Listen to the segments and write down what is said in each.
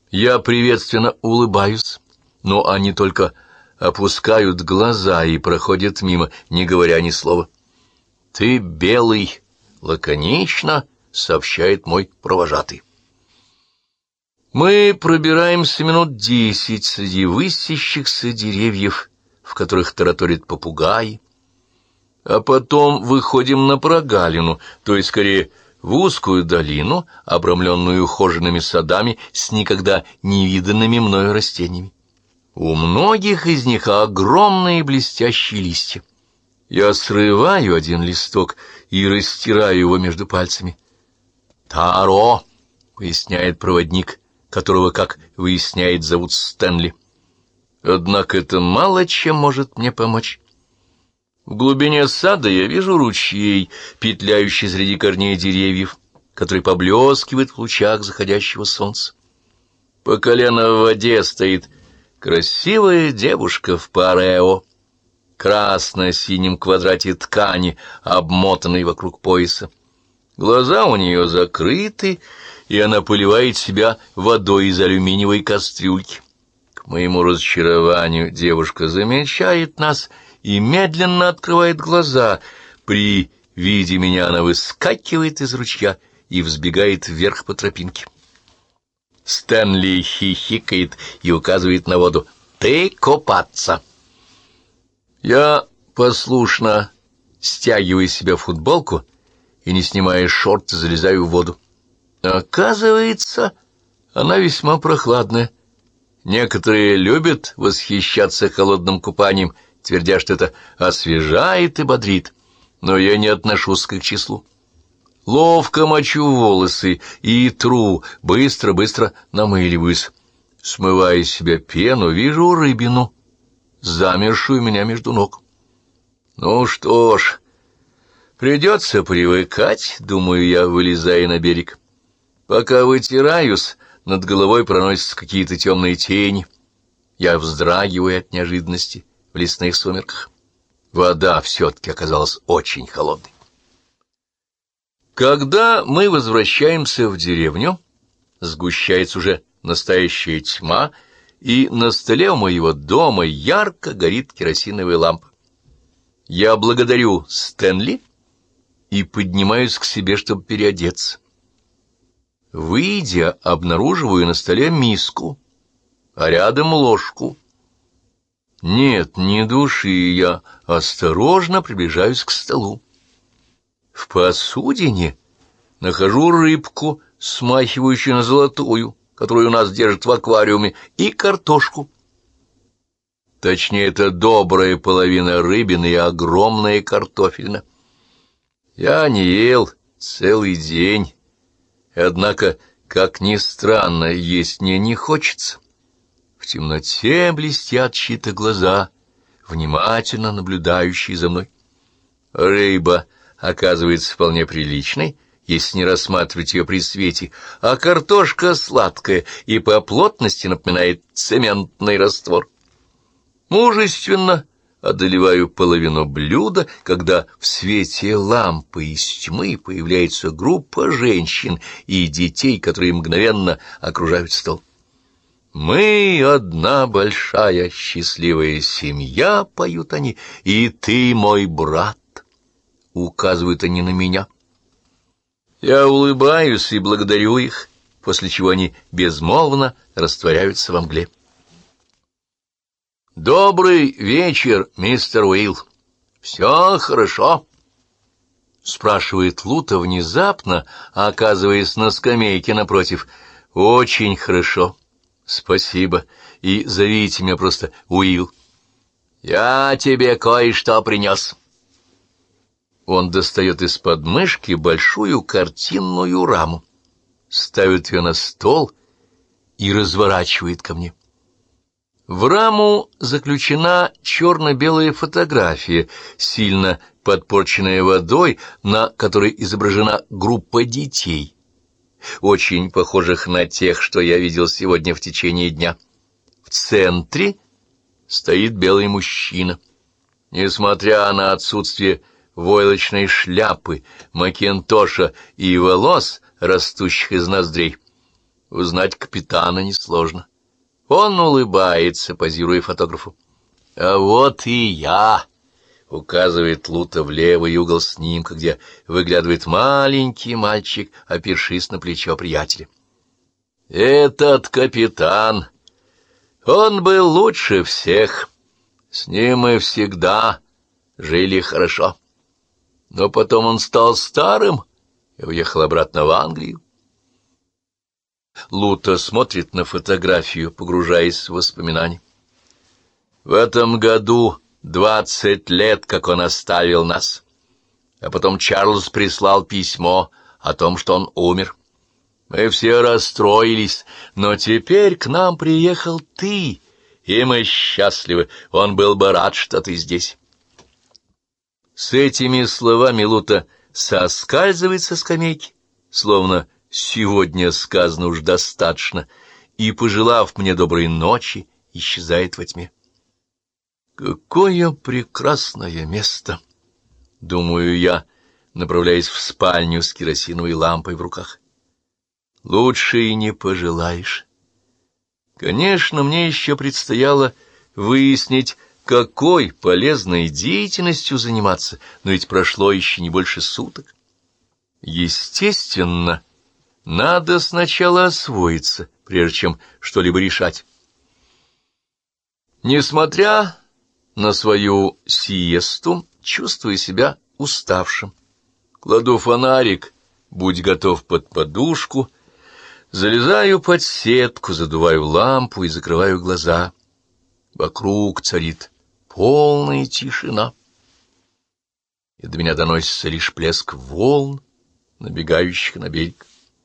Я приветственно улыбаюсь, но они только опускают глаза и проходят мимо, не говоря ни слова. «Ты белый», — лаконично сообщает мой провожатый. Мы пробираемся минут 10 среди высящихся деревьев, в которых тараторит попугай, а потом выходим на прогалину, то есть, скорее, в узкую долину, обрамленную ухоженными садами с никогда не виданными мною растениями. У многих из них огромные блестящие листья. Я срываю один листок и растираю его между пальцами. «Таро», — поясняет проводник, которого, как выясняет, зовут Стэнли. Однако это мало чем может мне помочь. В глубине сада я вижу ручей, петляющий среди корней деревьев, который поблескивает в лучах заходящего солнца. По колено в воде стоит красивая девушка в парео, красно-синем квадрате ткани, обмотанной вокруг пояса. Глаза у нее закрыты, и она поливает себя водой из алюминиевой кастрюльки. К моему разочарованию девушка замечает нас и медленно открывает глаза. При виде меня она выскакивает из ручья и взбегает вверх по тропинке. Стэнли хихикает и указывает на воду. «Ты купаться!» Я послушно стягиваю с себя футболку и, не снимая шорт, залезаю в воду. Оказывается, она весьма прохладная. Некоторые любят восхищаться холодным купанием, твердя, что это освежает и бодрит, но я не отношусь к их числу. Ловко мочу волосы и тру, быстро-быстро намыливаюсь. Смывая с себя пену, вижу рыбину, замершую у меня между ног. Ну что ж, придется привыкать, думаю я, вылезая на берег. Пока вытираюсь, над головой проносятся какие-то темные тени. Я вздрагиваю от неожиданности в лесных сумерках. Вода все-таки оказалась очень холодной. Когда мы возвращаемся в деревню, сгущается уже настоящая тьма, и на столе у моего дома ярко горит керосиновая лампа. Я благодарю Стэнли и поднимаюсь к себе, чтобы переодеться. Выйдя, обнаруживаю на столе миску, а рядом ложку. Нет, ни души, я осторожно приближаюсь к столу. В посудине нахожу рыбку, смахивающую на золотую, которую у нас держат в аквариуме, и картошку. Точнее, это добрая половина рыбины и огромная картофельна. Я не ел целый день, однако, как ни странно, есть мне не хочется. В темноте блестят чьи-то глаза, внимательно наблюдающие за мной. Рыба оказывается вполне приличной, если не рассматривать ее при свете, а картошка сладкая и по плотности напоминает цементный раствор. Мужественно одолеваю половину блюда, когда в свете лампы из тьмы появляется группа женщин и детей, которые мгновенно окружают стол. «Мы одна большая счастливая семья», — поют они, — «и ты мой брат», — указывают они на меня. Я улыбаюсь и благодарю их, после чего они безмолвно растворяются во мгле. «Добрый вечер, мистер Уилл. Все хорошо?» — спрашивает Лута внезапно, оказываясь на скамейке напротив. «Очень хорошо. Спасибо. И зовите меня просто Уилл. Я тебе кое-что принес». Он достает из подмышки большую картинную раму, ставит ее на стол и разворачивает ко мне. В раму заключена черно-белая фотография, сильно подпорченная водой, на которой изображена группа детей, очень похожих на тех, что я видел сегодня в течение дня. В центре стоит белый мужчина. Несмотря на отсутствие войлочной шляпы, макинтоша и волос, растущих из ноздрей, Узнать капитана несложно. Он улыбается, позируя фотографу. «А вот и я!» — указывает Лута в левый угол снимка, где выглядывает маленький мальчик, опершись на плечо приятеля. «Этот капитан! Он был лучше всех. С ним мы всегда жили хорошо. Но потом он стал старым и уехал обратно в Англию». Лута смотрит на фотографию, погружаясь в воспоминания. «В этом году 20 лет, как он оставил нас. А потом Чарльз прислал письмо о том, что он умер. Мы все расстроились, но теперь к нам приехал ты, и мы счастливы. Он был бы рад, что ты здесь». С этими словами Лута соскальзывает со скамейки, словно «сегодня сказано уж достаточно», и, пожелав мне доброй ночи, исчезает во тьме. «Какое прекрасное место!» — думаю я, направляясь в спальню с керосиновой лампой в руках. Лучше и не пожелаешь. Конечно, мне еще предстояло выяснить, какой полезной деятельностью заниматься, но ведь прошло еще не больше суток. Естественно, надо сначала освоиться, прежде чем что-либо решать. Несмотря на свою сиесту, чувствую себя уставшим. Кладу фонарик, будь готов, под подушку, залезаю под сетку, задуваю лампу и закрываю глаза. Вокруг царит полная тишина, и до меня доносится лишь плеск волн, набегающих на берег.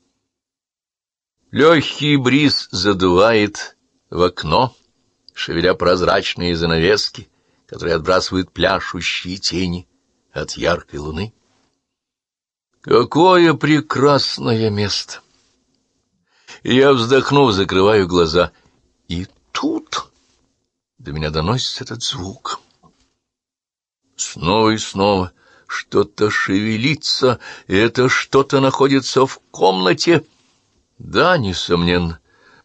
Легкий бриз задувает в окно, шевеля прозрачные занавески, которые отбрасывают пляшущие тени от яркой луны. Какое прекрасное место! И я, вздохнув, закрываю глаза, и тут до меня доносится этот звук. Снова и снова что-то шевелится, и это что-то находится в комнате. Да, несомненно,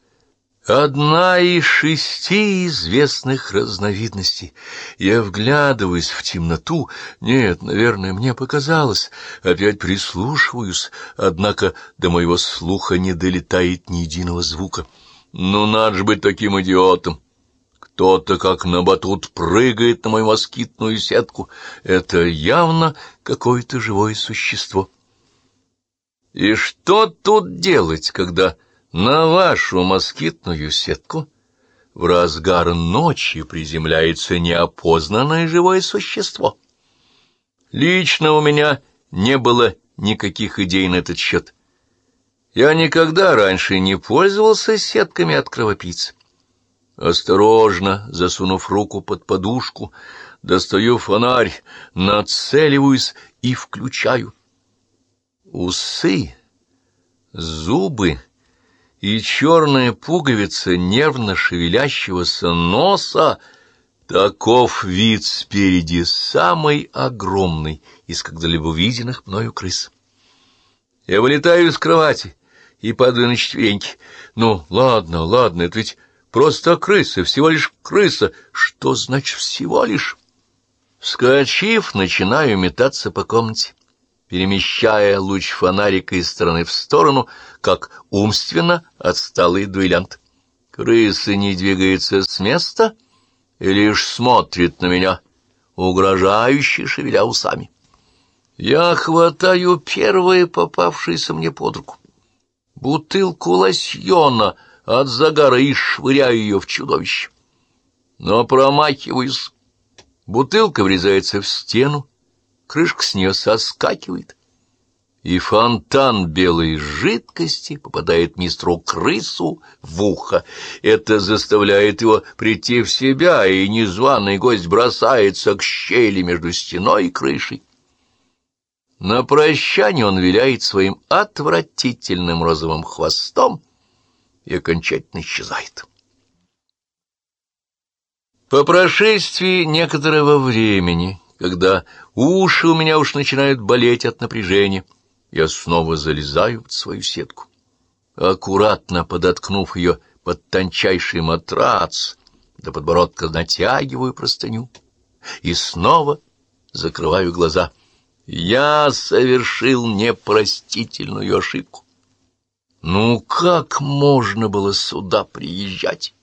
одна из 6 известных разновидностей. Я вглядываюсь в темноту. Нет, наверное, мне показалось. Опять прислушиваюсь, однако до моего слуха не долетает ни единого звука. Ну, надо же быть таким идиотом. Кто-то, как на батут, прыгает на мою москитную сетку. Это явно какое-то живое существо. И что тут делать, когда на вашу москитную сетку в разгар ночи приземляется неопознанное живое существо? Лично у меня не было никаких идей на этот счет. Я никогда раньше не пользовался сетками от кровопийц. Осторожно, засунув руку под подушку, достаю фонарь, нацеливаюсь и включаю. Усы, зубы и черная пуговица нервно шевелящегося носа — таков вид спереди самый огромный из когда-либо виденных мною крыс. Я вылетаю из кровати и падаю на четвереньки. Ну, ладно, это ведь просто крыса, всего лишь крыса. Что значит «всего лишь»? Вскочив, начинаю метаться по комнате, перемещая луч фонарика из стороны в сторону, как умственно отсталый дуэлянт. Крыса не двигается с места и лишь смотрит на меня, угрожающе шевеля усами. Я хватаю первое попавшееся мне под руку — бутылку лосьона от загара и швыряю ее в чудовище. Но промахиваюсь. Бутылка врезается в стену, крышка с нее соскакивает, и фонтан белой жидкости попадает мистеру крысу в ухо. Это заставляет его прийти в себя, и незваный гость бросается к щели между стеной и крышей. На прощание он виляет своим отвратительным розовым хвостом и окончательно исчезает. По прошествии некоторого времени, когда уши у меня уж начинают болеть от напряжения, я снова залезаю в свою сетку. аккуратно подоткнув ее под тончайший матрац, до подбородка натягиваю простыню и снова закрываю глаза. Я совершил непростительную ошибку. Ну как можно было сюда приезжать?